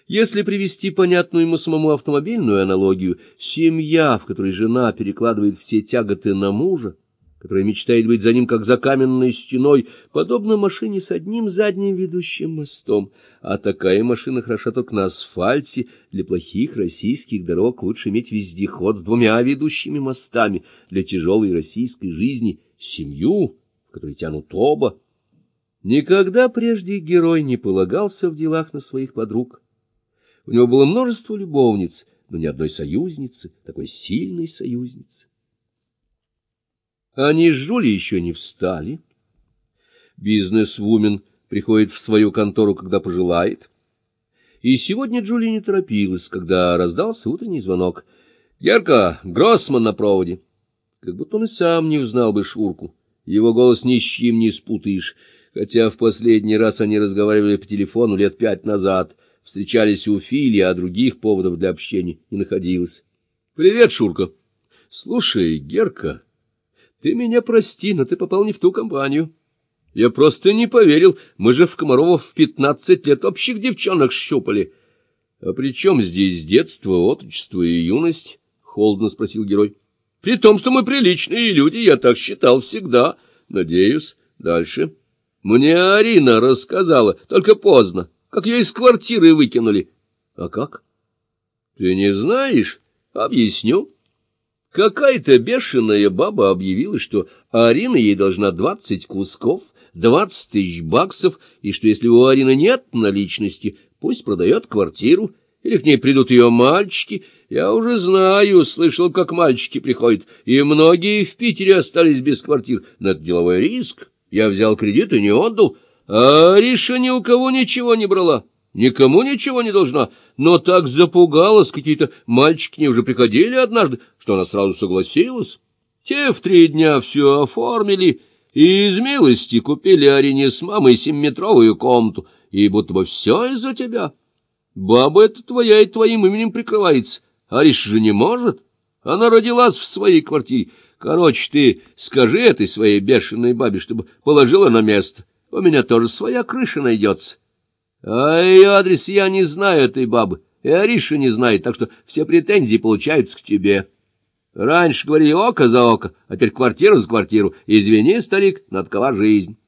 Если привести понятную ему самому автомобильную аналогию, семья, в которой жена перекладывает все тяготы на мужа, которая мечтает быть за ним как за каменной стеной, подобно машине с одним задним ведущим мостом, а такая машина хороша только на асфальте. Для плохих российских дорог лучше иметь вездеход с двумя ведущими мостами, для тяжелой российской жизни — семью, в которой тянут оба. Никогда прежде герой не полагался в делах на своих подруг. У него было множество любовниц, но ни одной союзницы, такой сильной союзницы. Они с Джулией еще не встали. Бизнес-вумен приходит в свою контору, когда пожелает. И сегодня Джулия не торопилась, когда раздался утренний звонок. «Герка, Гроссман на проводе». Как будто он и сам не узнал бы Шурку. Его голос ни с чем не спутаешь, хотя в последний раз они разговаривали по телефону лет 5 назад. Встречались у Фили, а других поводов для общения не находилось. — Привет, Шурка. — Слушай, Герка, ты меня прости, но ты попал не в ту компанию. Я просто не поверил, мы же в Комарово в 15 лет общих девчонок щупали. — А при чем здесь детство, отрочество и юность? — холодно спросил герой. — При том, что мы приличные люди, я так считал всегда. Надеюсь. Дальше. Мне Арина рассказала, только поздно, как ее из квартиры выкинули. — А как? — Ты не знаешь? Объясню. Какая-то бешеная баба объявила, что Арина ей должна 20 кусков, 20 тысяч баксов, и что если у Арины нет наличности, пусть продает квартиру, или к ней придут ее мальчики. Я уже знаю, слышал, как мальчики приходят, и многие в Питере остались без квартир. Но это деловой риск. Я взял кредит и не отдал. А Ариша ни у кого ничего не брала, никому ничего не должна, но так запугалась, какие-то мальчики к ней уже приходили однажды, что она сразу согласилась. Те в 3 дня все оформили и из милости купили Арине с мамой 7-метровую комнату, и будто бы все из-за тебя. Баба эта твоя и твоим именем прикрывается, Ариша же не может, она родилась в своей квартире. Короче, ты скажи этой своей бешеной бабе, чтобы положила на место. У меня тоже своя крыша найдется. А ее адрес я не знаю этой бабы, и Ариша не знает, так что все претензии получаются к тебе. Раньше говорили око за око, а теперь квартиру за квартиру. Извини, старик, но такова жизнь.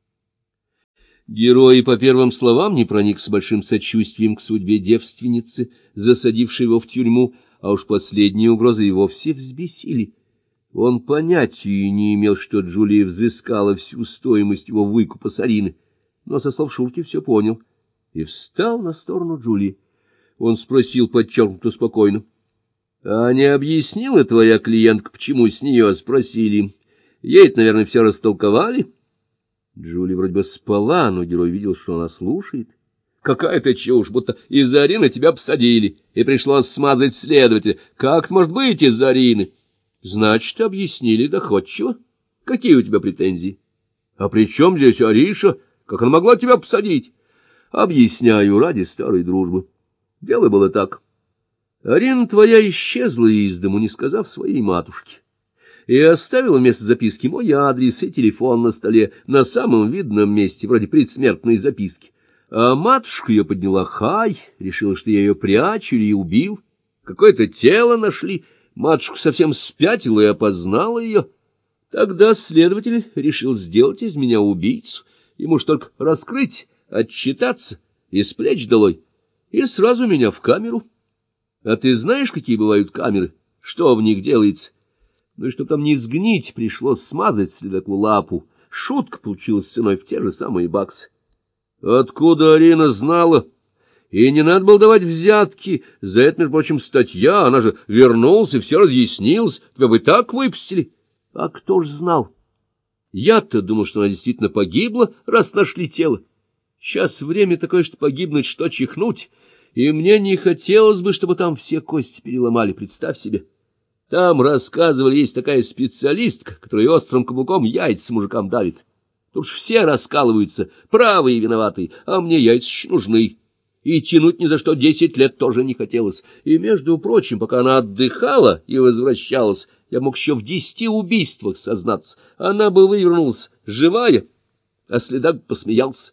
Герой по первым словам не проник с большим сочувствием к судьбе девственницы, засадившей его в тюрьму, а уж последние угрозы и вовсе взбесили. Он понятия не имел, что Джулия взыскала всю стоимость его выкупа с Арины, но со слов Шурки все понял и встал на сторону Джулии. Он спросил подчеркнуто спокойно: — А не объяснила твоя клиентка, почему с нее спросили? Ей-то, наверное, все растолковали? Джулия вроде бы спала, но герой видел, что она слушает. — Какая-то чушь, будто из-за Арины тебя посадили, и пришлось смазать следователя. Как может быть из-за Арины? — Значит, объяснили доходчиво. Какие у тебя претензии? — А при чем здесь Ариша? Как она могла тебя посадить? — Объясняю ради старой дружбы. Дело было так. Арина твоя исчезла из дому, не сказав своей матушке, и оставила вместо записки мой адрес и телефон на столе, на самом видном месте, вроде предсмертной записки. А матушка ее подняла хай, решила, что я ее прячу или убил. Какое-то тело нашли. Матушка совсем спятила и опознала ее. Тогда следователь решил сделать из меня убийцу. Ему ж только раскрыть, отчитаться и с плеч долой. И сразу меня в камеру. А ты знаешь, какие бывают камеры? Что в них делается? Ну и чтоб там не сгнить, пришлось смазать следаку лапу. Шутка получилась ценой в те же самые баксы. Откуда Арина знала? И не надо было давать взятки. За это, между прочим, статья. Она же вернулась, и все разъяснилось. Тебя бы так выпустили. А кто ж знал? Я-то думал, что она действительно погибла, раз нашли тело. Сейчас время такое, что погибнуть, что чихнуть. И мне не хотелось бы, чтобы там все кости переломали, представь себе. Там, рассказывали, есть такая специалистка, которая острым каблуком яйца мужикам давит. Тут ж все раскалываются, правые и виноватые, а мне яйца нужны. И тянуть ни за что 10 лет тоже не хотелось. И, между прочим, пока она отдыхала и возвращалась, я мог еще в 10 убийствах сознаться. Она бы вывернулась живая, а следак посмеялся.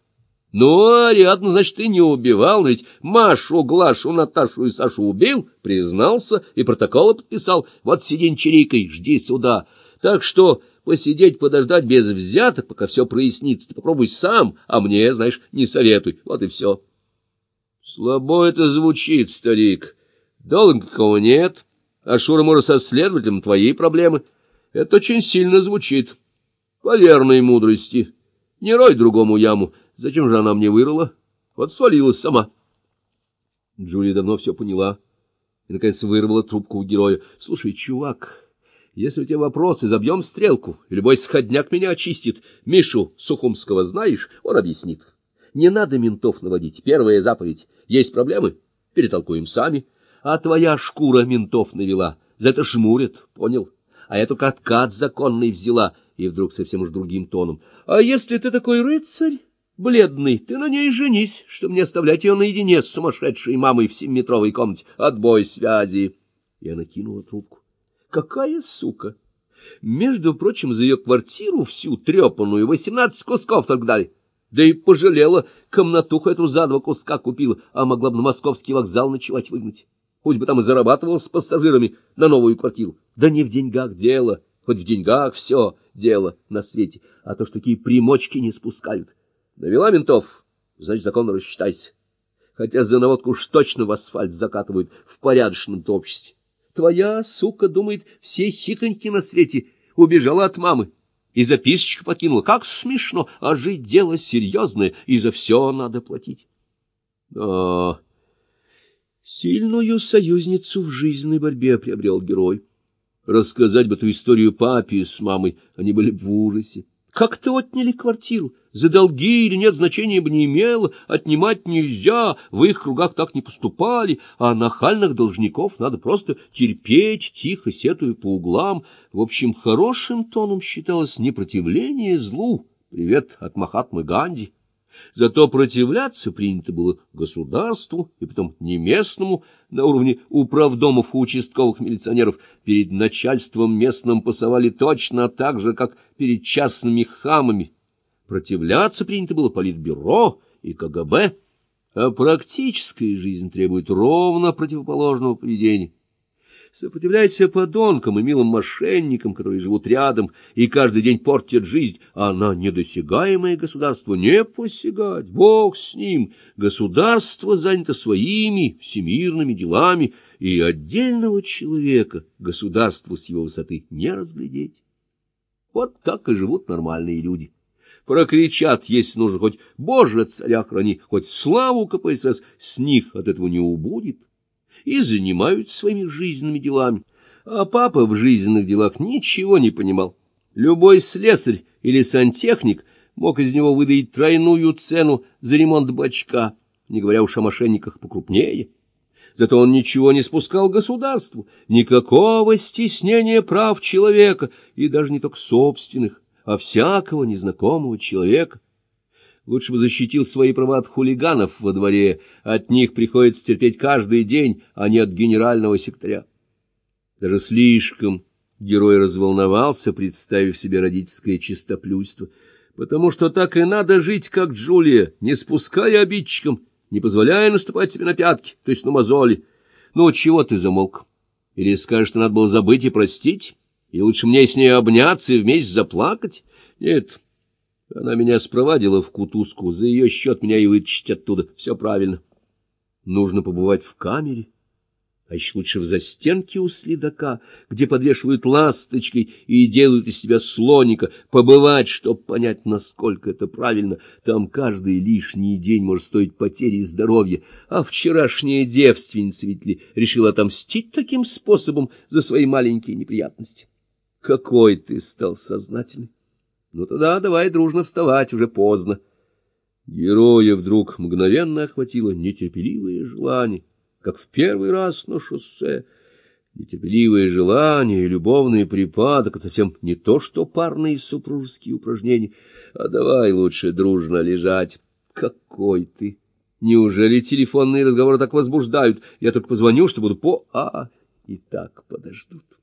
Ну, Ариадну, значит, ты не убивал, ведь Машу, Глашу, Наташу и Сашу убил, признался и протоколы подписал. Вот сидень чирикой, жди суда. Так что посидеть, подождать без взяток, пока все прояснится, ты попробуй сам, а мне, знаешь, не советуй. Вот и все. Слабо это звучит, старик. Долга какого нет, а Шура-Мура со следователем твои проблемы. Это очень сильно звучит. По верной мудрости. Не рой другому яму. Зачем же она мне вырыла? Вот свалилась сама. Джулия давно все поняла и, наконец, вырвала трубку у героя. — Слушай, чувак, если у тебя вопросы, забьем стрелку, и любой сходняк меня очистит. Мишу Сухумского знаешь? Он объяснит. Не надо ментов наводить. Первая заповедь. Есть проблемы? Перетолкуем сами. А твоя шкура ментов навела. За это жмурят, понял? А я только откат законный взяла. И вдруг совсем уж другим тоном. А если ты такой рыцарь бледный, ты на ней женись, чтобы не оставлять ее наедине с сумасшедшей мамой в 7-метровой комнате. Отбой связи. И она кинула трубку. Какая сука! Между прочим, за ее квартиру всю трепанную 18 кусков только дали. Да и пожалела, комнатуху эту за 2 куска купила, а могла бы на московский вокзал ночевать выгнать. Пусть бы там и зарабатывал с пассажирами на новую квартиру. Да не в деньгах дело, хоть в деньгах все дело на свете, а то, что такие примочки не спускают. Навела ментов, значит, законно рассчитайся. Хотя за наводку уж точно в асфальт закатывают в порядочном-то обществе. Твоя сука думает, все хиконьки на свете, убежала от мамы и записочку покинула. Как смешно, а жить дело серьезное, и за все надо платить. А сильную союзницу в жизненной борьбе приобрел герой. Рассказать бы эту историю папе с мамой, они были в ужасе. Как-то отняли квартиру, за долги или нет, значения бы не имело, отнимать нельзя, в их кругах так не поступали, а нахальных должников надо просто терпеть, тихо сетуя по углам. В общем, хорошим тоном считалось непротивление злу. Привет от Махатмы Ганди. Зато противляться принято было государству, и потом не местному, на уровне управдомов и участковых милиционеров. Перед начальством местным пасовали точно так же, как перед частными хамами. Противляться принято было политбюро и КГБ, а практическая жизнь требует ровно противоположного поведения. Сопротивляйся подонкам и милым мошенникам, которые живут рядом и каждый день портят жизнь, а на недосягаемое государство не посягать. Бог с ним. Государство занято своими всемирными делами, и отдельного человека государству с его высоты не разглядеть. Вот так и живут нормальные люди. Прокричат, если нужно, хоть «Боже, царя храни», хоть славу КПСС, с них от этого не убудет. И занимаются своими жизненными делами. А папа в жизненных делах ничего не понимал. Любой слесарь или сантехник мог из него выдать тройную цену за ремонт бачка, не говоря уж о мошенниках покрупнее. Зато он ничего не спускал государству, никакого стеснения прав человека, и даже не только собственных, а всякого незнакомого человека. Лучше бы защитил свои права от хулиганов во дворе, от них приходится терпеть каждый день, а не от генерального секретаря. Даже слишком герой разволновался, представив себе родительское чистоплюйство, потому что так и надо жить, как Джулия, не спуская обидчикам, не позволяя наступать себе на пятки, то есть на мозоли. Ну, чего ты замолк? Или скажешь, что надо было забыть и простить? И лучше мне с ней обняться и вместе заплакать? Нет. Она меня спровадила в кутузку, за ее счет меня и вытащить оттуда. Все правильно. Нужно побывать в камере, а еще лучше в застенке у следака, где подвешивают ласточкой и делают из себя слоника, побывать, чтобы понять, насколько это правильно. Там каждый лишний день может стоить потери здоровья, а вчерашняя девственница ведь ли решила отомстить таким способом за свои маленькие неприятности. Какой ты стал сознательный! Ну тогда давай дружно вставать, уже поздно. Героя вдруг мгновенно охватило нетерпеливое желание, как в первый раз на шоссе. Нетерпеливое желание и любовный припадок — это совсем не то, что парные супружеские упражнения. А давай лучше дружно лежать. Какой ты! Неужели телефонные разговоры так возбуждают? Я только позвоню, что буду и так подождут.